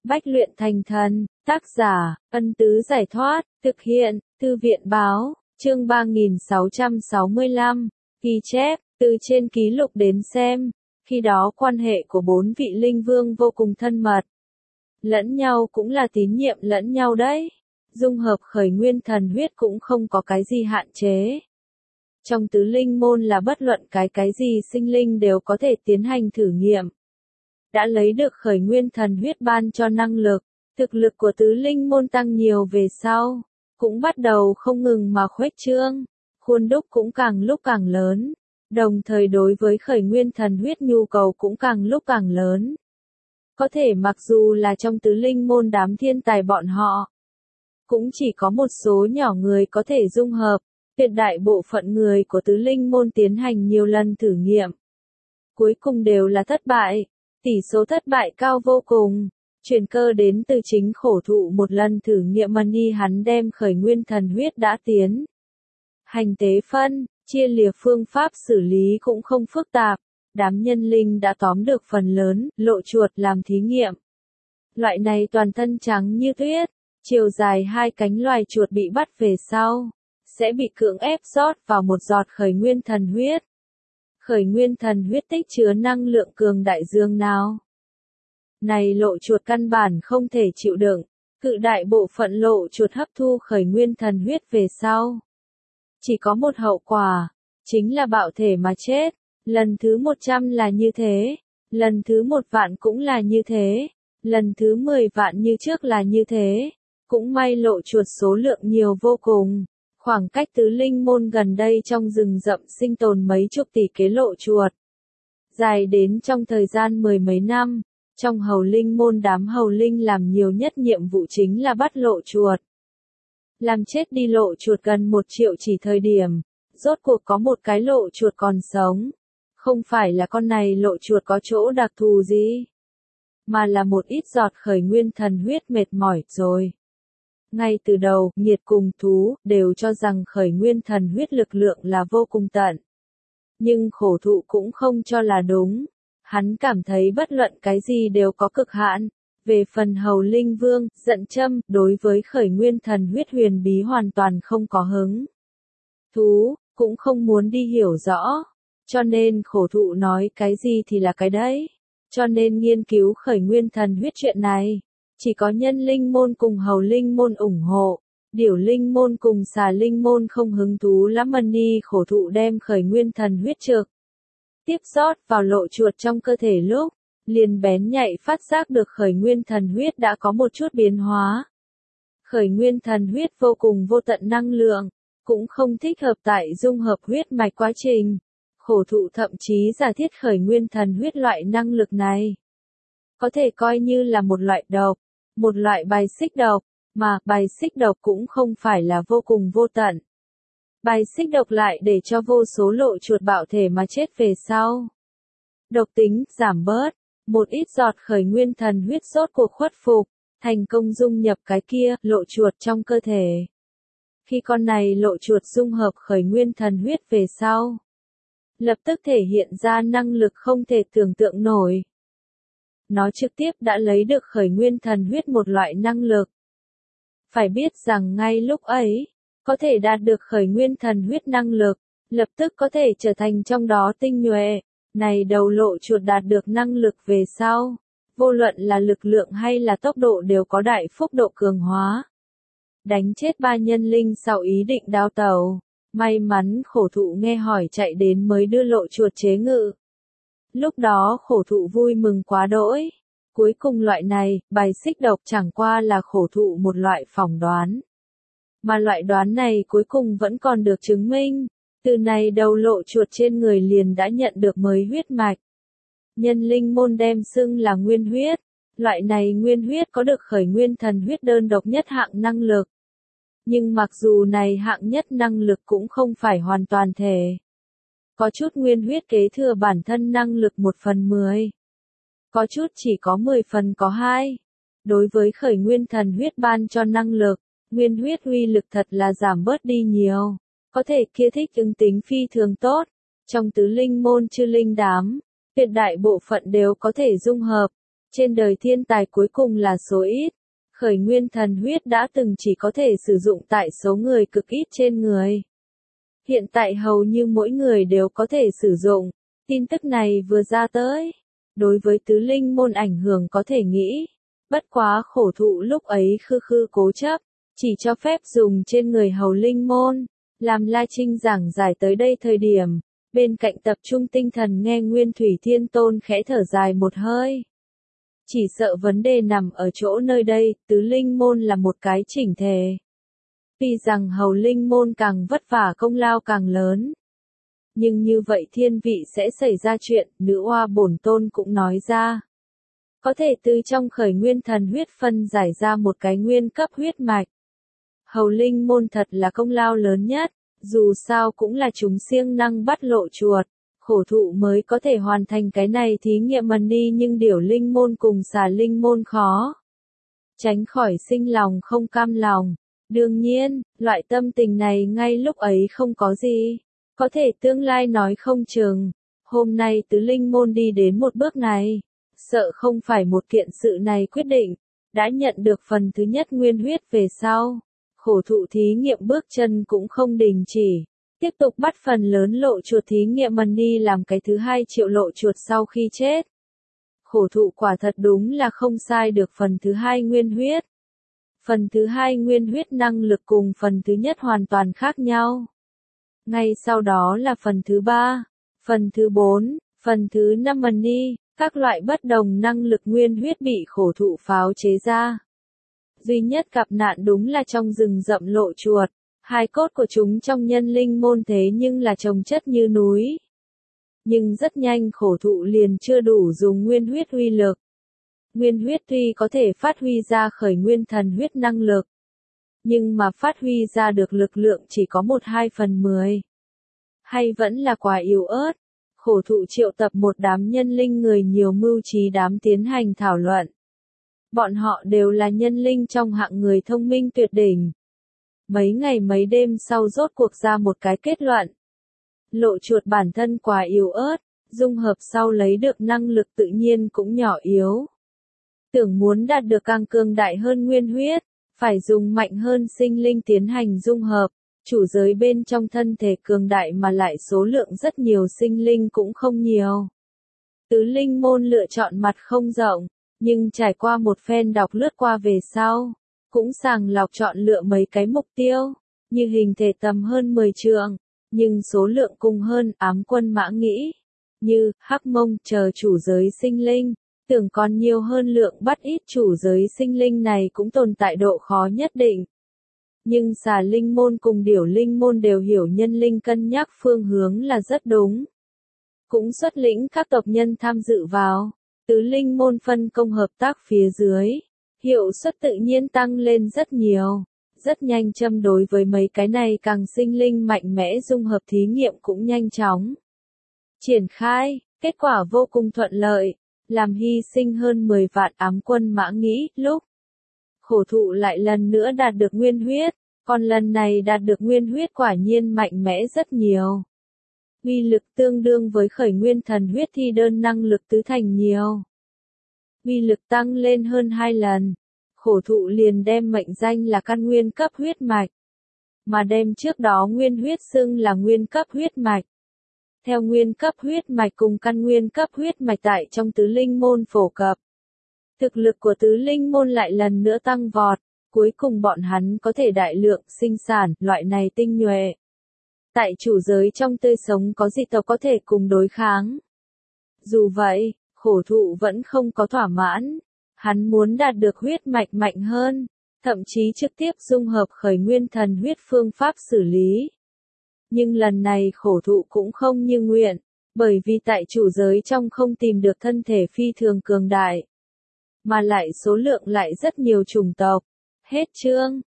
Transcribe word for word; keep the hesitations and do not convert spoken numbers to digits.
Bách luyện thành thần, tác giả, Ân Tứ Giải Thoát, thực hiện, Thư viện Báo, chương ba nghìn sáu trăm sáu mươi lăm, ghi chép, từ trên ký lục đến xem, khi đó quan hệ của bốn vị linh vương vô cùng thân mật. Lẫn nhau cũng là tín nhiệm lẫn nhau đấy. Dung hợp khởi nguyên thần huyết cũng không có cái gì hạn chế. Trong tứ linh môn là bất luận cái cái gì sinh linh đều có thể tiến hành thử nghiệm. Đã lấy được khởi nguyên thần huyết ban cho năng lực, thực lực của tứ linh môn tăng nhiều về sau, cũng bắt đầu không ngừng mà khuếch trương, khuôn đúc cũng càng lúc càng lớn, đồng thời đối với khởi nguyên thần huyết nhu cầu cũng càng lúc càng lớn. Có thể mặc dù là trong tứ linh môn đám thiên tài bọn họ, cũng chỉ có một số nhỏ người có thể dung hợp, tuyệt đại bộ phận người của tứ linh môn tiến hành nhiều lần thử nghiệm. Cuối cùng đều là thất bại, tỷ số thất bại cao vô cùng, chuyển cơ đến từ chính khổ thụ một lần thử nghiệm money hắn đem khởi nguyên thần huyết đã tiến. Hành tế phân, chia lìa phương pháp xử lý cũng không phức tạp, đám nhân linh đã tóm được phần lớn, lộ chuột làm thí nghiệm. Loại này toàn thân trắng như tuyết, chiều dài hai cánh loài chuột bị bắt về sau, sẽ bị cưỡng ép rót vào một giọt khởi nguyên thần huyết. Khởi nguyên thần huyết tích chứa năng lượng cường đại dương nào. Này lộ chuột căn bản không thể chịu đựng, cự đại bộ phận lộ chuột hấp thu khởi nguyên thần huyết về sau. Chỉ có một hậu quả, chính là bạo thể mà chết. Lần thứ một trăm là như thế, lần thứ một vạn cũng là như thế, lần thứ mười vạn như trước là như thế. Cũng may lộ chuột số lượng nhiều vô cùng. Khoảng cách tứ linh môn gần đây trong rừng rậm sinh tồn mấy chục tỷ kế lộ chuột. Dài đến trong thời gian mười mấy năm, trong hầu linh môn đám hầu linh làm nhiều nhất nhiệm vụ chính là bắt lộ chuột. Làm chết đi lộ chuột gần một triệu chỉ thời điểm, rốt cuộc có một cái lộ chuột còn sống. Không phải là con này lộ chuột có chỗ đặc thù gì, mà là một ít giọt khởi nguyên thần huyết mệt mỏi rồi. Ngay từ đầu, nhiệt cùng thú, đều cho rằng khởi nguyên thần huyết lực lượng là vô cùng tận. Nhưng khổ thụ cũng không cho là đúng. Hắn cảm thấy bất luận cái gì đều có cực hạn. Về phần hầu linh vương, giận châm, đối với khởi nguyên thần huyết huyền bí hoàn toàn không có hứng. Thú, cũng không muốn đi hiểu rõ. Cho nên khổ thụ nói cái gì thì là cái đấy. Cho nên nghiên cứu khởi nguyên thần huyết chuyện này. Chỉ có nhân linh môn cùng hầu linh môn ủng hộ, điểu linh môn cùng xà linh môn không hứng thú lắm. Money khổ thụ đem khởi nguyên thần huyết trực tiếp rót vào lộ chuột trong cơ thể lúc, liền bén nhạy phát giác được khởi nguyên thần huyết đã có một chút biến hóa. Khởi nguyên thần huyết vô cùng vô tận năng lượng, cũng không thích hợp tại dung hợp huyết mạch quá trình. Khổ thụ thậm chí giả thiết khởi nguyên thần huyết loại năng lực này có thể coi như là một loại độc, một loại bài xích độc, mà bài xích độc cũng không phải là vô cùng vô tận. Bài xích độc lại để cho vô số lộ chuột bạo thể mà chết về sau. Độc tính giảm bớt, một ít giọt khởi nguyên thần huyết rốt cuộc khuất phục, thành công dung nhập cái kia lộ chuột trong cơ thể. Khi con này lộ chuột dung hợp khởi nguyên thần huyết về sau, lập tức thể hiện ra năng lực không thể tưởng tượng nổi. Nó trực tiếp đã lấy được khởi nguyên thần huyết một loại năng lực. Phải biết rằng ngay lúc ấy, có thể đạt được khởi nguyên thần huyết năng lực, lập tức có thể trở thành trong đó tinh nhuệ. Này đầu lộ chuột đạt được năng lực về sau, vô luận là lực lượng hay là tốc độ đều có đại phúc độ cường hóa. Đánh chết ba nhân linh sau ý định đào tẩu. May mắn khổ thụ nghe hỏi chạy đến mới đưa lộ chuột chế ngự. Lúc đó khổ thụ vui mừng quá đỗi. Cuối cùng loại này, bài xích độc chẳng qua là khổ thụ một loại phỏng đoán. Mà loại đoán này cuối cùng vẫn còn được chứng minh. Từ này đầu lộ chuột trên người liền đã nhận được mới huyết mạch. Nhân linh môn đem xưng là nguyên huyết. Loại này nguyên huyết có được khởi nguyên thần huyết đơn độc nhất hạng năng lực. Nhưng mặc dù này hạng nhất năng lực cũng không phải hoàn toàn thể. Có chút nguyên huyết kế thừa bản thân năng lực một phần mười. Có chút chỉ có mười phần có hai. Đối với khởi nguyên thần huyết ban cho năng lực, nguyên huyết uy lực thật là giảm bớt đi nhiều. Có thể kia thích ứng tính phi thường tốt. Trong tứ linh môn chư linh đám, tuyệt đại bộ phận đều có thể dung hợp. Trên đời thiên tài cuối cùng là số ít. Khởi nguyên thần huyết đã từng chỉ có thể sử dụng tại số người cực ít trên người. Hiện tại hầu như mỗi người đều có thể sử dụng. Tin tức này vừa ra tới. Đối với tứ linh môn ảnh hưởng có thể nghĩ. Bất quá khổ thụ lúc ấy khư khư cố chấp. Chỉ cho phép dùng trên người hầu linh môn. Làm La Trinh giảng giải tới đây thời điểm. Bên cạnh tập trung tinh thần nghe Nguyên Thủy Thiên Tôn khẽ thở dài một hơi. Chỉ sợ vấn đề nằm ở chỗ nơi đây, tứ linh môn là một cái chỉnh thể. Tuy rằng hầu linh môn càng vất vả công lao càng lớn. Nhưng như vậy thiên vị sẽ xảy ra chuyện, nữ oa bổn tôn cũng nói ra. Có thể từ trong khởi nguyên thần huyết phân giải ra một cái nguyên cấp huyết mạch. Hầu linh môn thật là công lao lớn nhất, dù sao cũng là chúng siêng năng bắt lộ chuột. Khổ thụ mới có thể hoàn thành cái này thí nghiệm mần đi nhưng điểu linh môn cùng xà linh môn khó. Tránh khỏi sinh lòng không cam lòng. Đương nhiên, loại tâm tình này ngay lúc ấy không có gì. Có thể tương lai nói không chừng. Hôm nay tứ linh môn đi đến một bước này. Sợ không phải một kiện sự này quyết định. Đã nhận được phần thứ nhất nguyên huyết về sau. Khổ thụ thí nghiệm bước chân cũng không đình chỉ. Tiếp tục bắt phần lớn lộ chuột thí nghiệm mần đi làm cái thứ hai triệu lộ chuột sau khi chết. Khổ thụ quả thật đúng là không sai được phần thứ hai nguyên huyết. Phần thứ hai nguyên huyết năng lực cùng phần thứ nhất hoàn toàn khác nhau. Ngay sau đó là phần thứ ba, phần thứ bốn, phần thứ năm mần đi, các loại bất đồng năng lực nguyên huyết bị khổ thụ pháo chế ra. Duy nhất gặp nạn đúng là trong rừng rậm lộ chuột. Hai cốt của chúng trong nhân linh môn thế nhưng là chồng chất như núi. Nhưng rất nhanh khổ thụ liền chưa đủ dùng nguyên huyết uy lực. Nguyên huyết tuy có thể phát huy ra khởi nguyên thần huyết năng lực. Nhưng mà phát huy ra được lực lượng chỉ có một hai phần mười. Hay vẫn là quá yếu ớt. Khổ thụ triệu tập một đám nhân linh người nhiều mưu trí đám tiến hành thảo luận. Bọn họ đều là nhân linh trong hạng người thông minh tuyệt đỉnh. Mấy ngày mấy đêm sau rốt cuộc ra một cái kết luận. Lộ chuột bản thân quá yếu ớt, dung hợp sau lấy được năng lực tự nhiên cũng nhỏ yếu. Tưởng muốn đạt được càng cường đại hơn nguyên huyết, phải dùng mạnh hơn sinh linh tiến hành dung hợp, chủ giới bên trong thân thể cường đại mà lại số lượng rất nhiều sinh linh cũng không nhiều. Tứ linh môn lựa chọn mặt không rộng, nhưng trải qua một phen đọc lướt qua về sau. Cũng sàng lọc chọn lựa mấy cái mục tiêu, như hình thể tầm hơn mười trượng, nhưng số lượng cùng hơn ám quân mã nghĩ, như hắc mông chờ chủ giới sinh linh, tưởng còn nhiều hơn lượng bắt ít chủ giới sinh linh này cũng tồn tại độ khó nhất định. Nhưng xà linh môn cùng điểu linh môn đều hiểu nhân linh cân nhắc phương hướng là rất đúng. Cũng xuất lĩnh các tộc nhân tham dự vào, tứ linh môn phân công hợp tác phía dưới. Hiệu suất tự nhiên tăng lên rất nhiều, rất nhanh châm đối với mấy cái này càng sinh linh mạnh mẽ dung hợp thí nghiệm cũng nhanh chóng. Triển khai, kết quả vô cùng thuận lợi, làm hy sinh hơn mười vạn ám quân mã nghĩ, lúc khổ thụ lại lần nữa đạt được nguyên huyết, còn lần này đạt được nguyên huyết quả nhiên mạnh mẽ rất nhiều. Uy lực tương đương với khởi nguyên thần huyết thi đơn năng lực tứ thành nhiều. Uy lực tăng lên hơn hai lần, khổ thụ liền đem mệnh danh là căn nguyên cấp huyết mạch, mà đem trước đó nguyên huyết xưng là nguyên cấp huyết mạch. Theo nguyên cấp huyết mạch cùng căn nguyên cấp huyết mạch tại trong tứ linh môn phổ cập. Thực lực của tứ linh môn lại lần nữa tăng vọt, cuối cùng bọn hắn có thể đại lượng sinh sản loại này tinh nhuệ. Tại chủ giới trong tươi sống có dị tộc có thể cùng đối kháng. Dù vậy, khổ thụ vẫn không có thỏa mãn. Hắn muốn đạt được huyết mạch mạnh hơn, thậm chí trực tiếp dung hợp khởi nguyên thần huyết phương pháp xử lý. Nhưng lần này khổ thụ cũng không như nguyện, bởi vì tại chủ giới trong không tìm được thân thể phi thường cường đại, mà lại số lượng lại rất nhiều chủng tộc. Hết chương.